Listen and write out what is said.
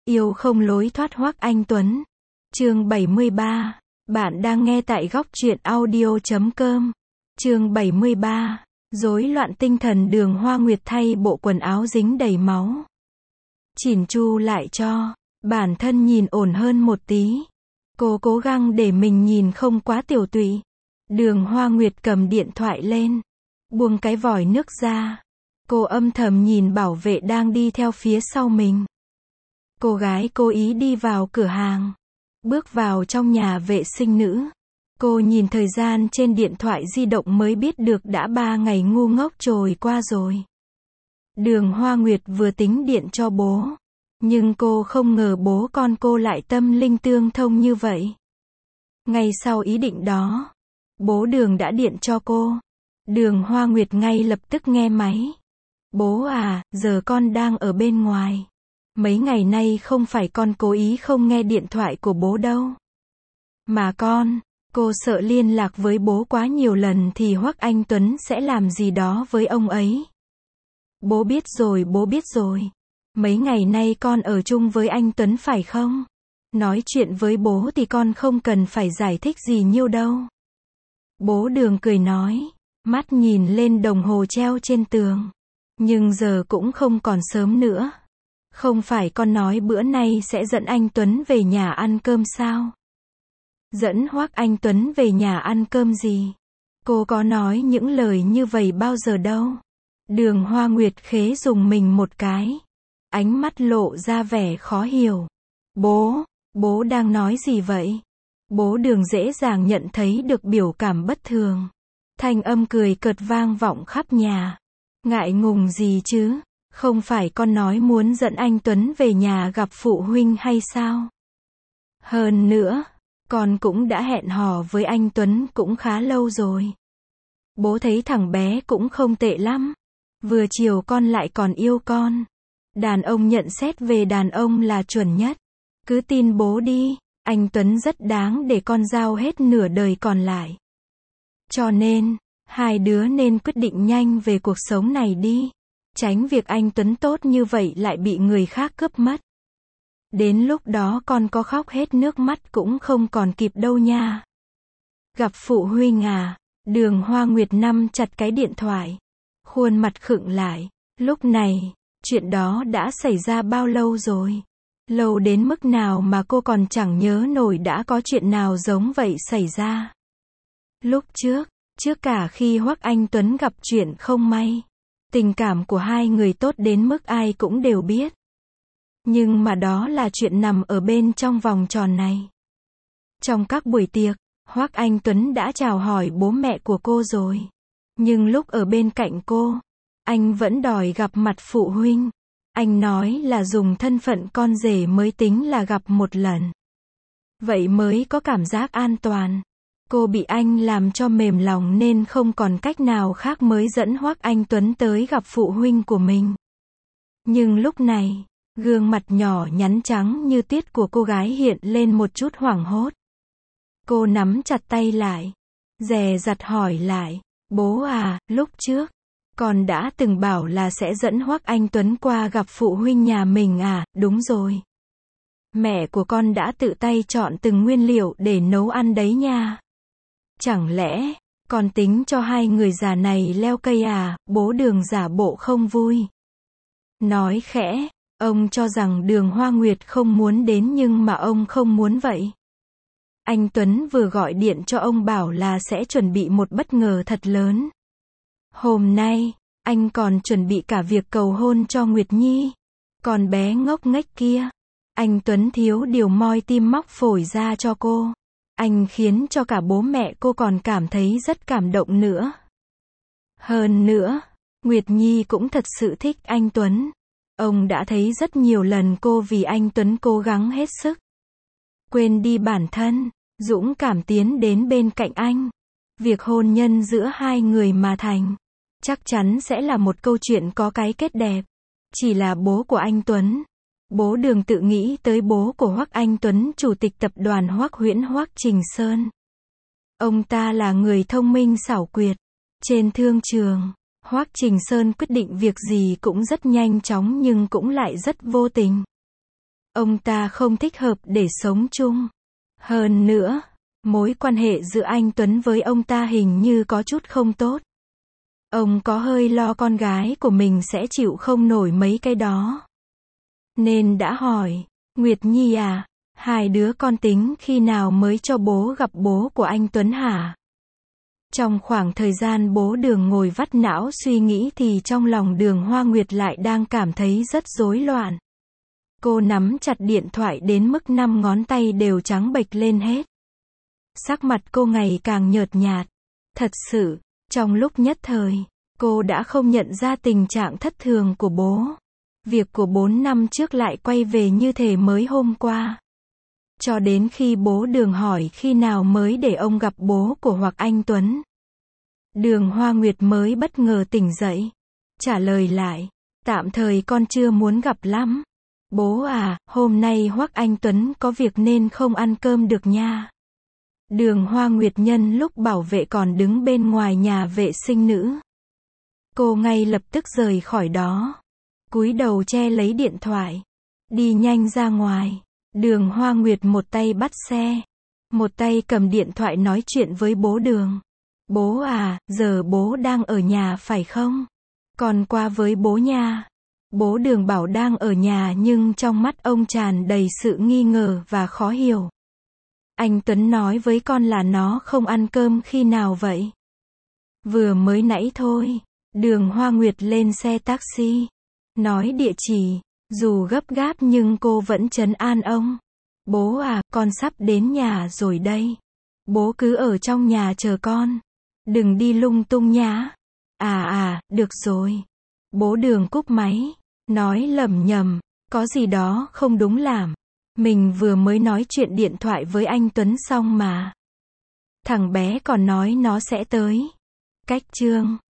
Yêu không lối thoát Hoắc Anh Tuấn. Chương 73. Bạn đang nghe tại góc truyện audio.com. Chương 73. Rối loạn tinh thần. Đường Hoa Nguyệt thay bộ quần áo dính đầy máu. Chỉn chu lại cho bản thân nhìn ổn hơn một tí. Cô cố gắng để mình nhìn không quá tiểu tụy. Đường Hoa Nguyệt cầm điện thoại lên, buông cái vòi nước ra. Cô âm thầm nhìn bảo vệ đang đi theo phía sau mình. Cô gái cố ý đi vào cửa hàng, bước vào trong nhà vệ sinh nữ. Cô nhìn thời gian trên điện thoại di động mới biết được đã 3 ngày ngu ngốc trôi qua rồi. Đường Hoa Nguyệt vừa tính điện cho bố, nhưng cô không ngờ bố con cô lại tâm linh tương thông như vậy. Ngay sau ý định đó, bố Đường đã điện cho cô. Đường Hoa Nguyệt ngay lập tức nghe máy. Bố à, giờ con đang ở bên ngoài. Mấy ngày nay không phải con cố ý không nghe điện thoại của bố đâu. Mà cô sợ liên lạc với bố quá nhiều lần thì Hoắc Anh Tuấn sẽ làm gì đó với ông ấy. Bố biết rồi, bố biết rồi. Mấy ngày nay con ở chung với anh Tuấn phải không? Nói chuyện với bố thì con không cần phải giải thích gì nhiều đâu. Bố Đường cười nói, mắt nhìn lên đồng hồ treo trên tường. Nhưng giờ cũng không còn sớm nữa. Không phải con nói bữa nay sẽ dẫn anh Tuấn về nhà ăn cơm sao? Dẫn Hoắc Anh Tuấn về nhà ăn cơm gì? Cô có nói những lời như vậy bao giờ đâu. Đường Hoa Nguyệt khế dùng mình một cái. Ánh mắt lộ ra vẻ khó hiểu. Bố đang nói gì vậy? Bố Đường dễ dàng nhận thấy được biểu cảm bất thường. Thanh âm cười cợt vang vọng khắp nhà. Ngại ngùng gì chứ? Không phải con nói muốn dẫn anh Tuấn về nhà gặp phụ huynh hay sao? Hơn nữa, con cũng đã hẹn hò với anh Tuấn cũng khá lâu rồi. Bố thấy thằng bé cũng không tệ lắm. Vừa chiều con lại còn yêu con. Đàn ông nhận xét về đàn ông là chuẩn nhất. Cứ tin bố đi, anh Tuấn rất đáng để con giao hết nửa đời còn lại. Cho nên, hai đứa nên quyết định nhanh về cuộc sống này đi. Tránh việc anh Tuấn tốt như vậy lại bị người khác cướp mất. Đến lúc đó con có khóc hết nước mắt cũng không còn kịp đâu nha. Gặp phụ huynh à? Đường Hoa Nguyệt nắm chặt cái điện thoại. Khuôn mặt khựng lại. Lúc này, chuyện đó đã xảy ra bao lâu rồi? Lâu đến mức nào mà cô còn chẳng nhớ nổi đã có chuyện nào giống vậy xảy ra. Lúc trước cả khi Hoắc Anh Tuấn gặp chuyện không may. Tình cảm của hai người tốt đến mức ai cũng đều biết. Nhưng mà đó là chuyện nằm ở bên trong vòng tròn này. Trong các buổi tiệc, Hoắc Anh Tuấn đã chào hỏi bố mẹ của cô rồi. Nhưng lúc ở bên cạnh cô, anh vẫn đòi gặp mặt phụ huynh. Anh nói là dùng thân phận con rể mới tính là gặp một lần. Vậy mới có cảm giác an toàn. Cô bị anh làm cho mềm lòng nên không còn cách nào khác mới dẫn Hoắc Anh Tuấn tới gặp phụ huynh của mình. Nhưng lúc này, gương mặt nhỏ nhắn trắng như tuyết của cô gái hiện lên một chút hoảng hốt. Cô nắm chặt tay lại, dè dặt hỏi lại, bố à, lúc trước, con đã từng bảo là sẽ dẫn Hoắc Anh Tuấn qua gặp phụ huynh nhà mình à? Đúng rồi. Mẹ của con đã tự tay chọn từng nguyên liệu để nấu ăn đấy nha. Chẳng lẽ, con tính cho hai người già này leo cây à? Bố Đường giả bộ không vui. Nói khẽ, ông cho rằng Đường Hoa Nguyệt không muốn đến nhưng mà ông không muốn vậy. Anh Tuấn vừa gọi điện cho ông bảo là sẽ chuẩn bị một bất ngờ thật lớn. Hôm nay, anh còn chuẩn bị cả việc cầu hôn cho Nguyệt Nhi. Còn bé ngốc nghếch kia, anh Tuấn thiếu điều moi tim móc phổi ra cho cô. Anh khiến cho cả bố mẹ cô còn cảm thấy rất cảm động nữa. Hơn nữa, Nguyệt Nhi cũng thật sự thích anh Tuấn. Ông đã thấy rất nhiều lần cô vì anh Tuấn cố gắng hết sức. Quên đi bản thân, dũng cảm tiến đến bên cạnh anh. Việc hôn nhân giữa hai người mà thành, chắc chắn sẽ là một câu chuyện có cái kết đẹp. Chỉ là bố của anh Tuấn. Bố Đường tự nghĩ tới bố của Hoắc Anh Tuấn, chủ tịch tập đoàn Hoắc Huyễn Hoắc Trình Sơn. Ông ta là người thông minh xảo quyệt. Trên thương trường, Hoắc Trình Sơn quyết định việc gì cũng rất nhanh chóng nhưng cũng lại rất vô tình. Ông ta không thích hợp để sống chung. Hơn nữa, mối quan hệ giữa anh Tuấn với ông ta hình như có chút không tốt. Ông có hơi lo con gái của mình sẽ chịu không nổi mấy cái đó. Nên đã hỏi, Nguyệt Nhi à, hai đứa con tính khi nào mới cho bố gặp bố của anh Tuấn hả? Trong khoảng thời gian bố Đường ngồi vắt não suy nghĩ thì trong lòng Đường Hoa Nguyệt lại đang cảm thấy rất rối loạn. Cô nắm chặt điện thoại đến mức 5 ngón tay đều trắng bệch lên hết. Sắc mặt cô ngày càng nhợt nhạt. Thật sự, trong lúc nhất thời, cô đã không nhận ra tình trạng thất thường của bố. Việc của 4 năm trước lại quay về như thể mới hôm qua. Cho đến khi bố Đường hỏi khi nào mới để ông gặp bố của Hoặc Anh Tuấn. Đường Hoa Nguyệt mới bất ngờ tỉnh dậy. Trả lời lại, tạm thời con chưa muốn gặp lắm. Bố à, hôm nay Hoắc Anh Tuấn có việc nên không ăn cơm được nha. Đường Hoa Nguyệt nhân lúc bảo vệ còn đứng bên ngoài nhà vệ sinh nữ. Cô ngay lập tức rời khỏi đó. Cúi đầu che lấy điện thoại. Đi nhanh ra ngoài. Đường Hoa Nguyệt một tay bắt xe. Một tay cầm điện thoại nói chuyện với bố Đường. Bố à, giờ bố đang ở nhà phải không? Con qua với bố nha. Bố Đường bảo đang ở nhà nhưng trong mắt ông tràn đầy sự nghi ngờ và khó hiểu. Anh Tuấn nói với con là nó không ăn cơm khi nào vậy? Vừa mới nãy thôi. Đường Hoa Nguyệt lên xe taxi. Nói địa chỉ. Dù gấp gáp nhưng cô vẫn trấn an ông. Bố à, con sắp đến nhà rồi đây. Bố cứ ở trong nhà chờ con. Đừng đi lung tung nhá. Được rồi. Bố Đường cúp máy. Nói lẩm nhẩm, có gì đó không đúng làm. Mình vừa mới nói chuyện điện thoại với anh Tuấn xong mà. Thằng bé còn nói nó sẽ tới. Cách chương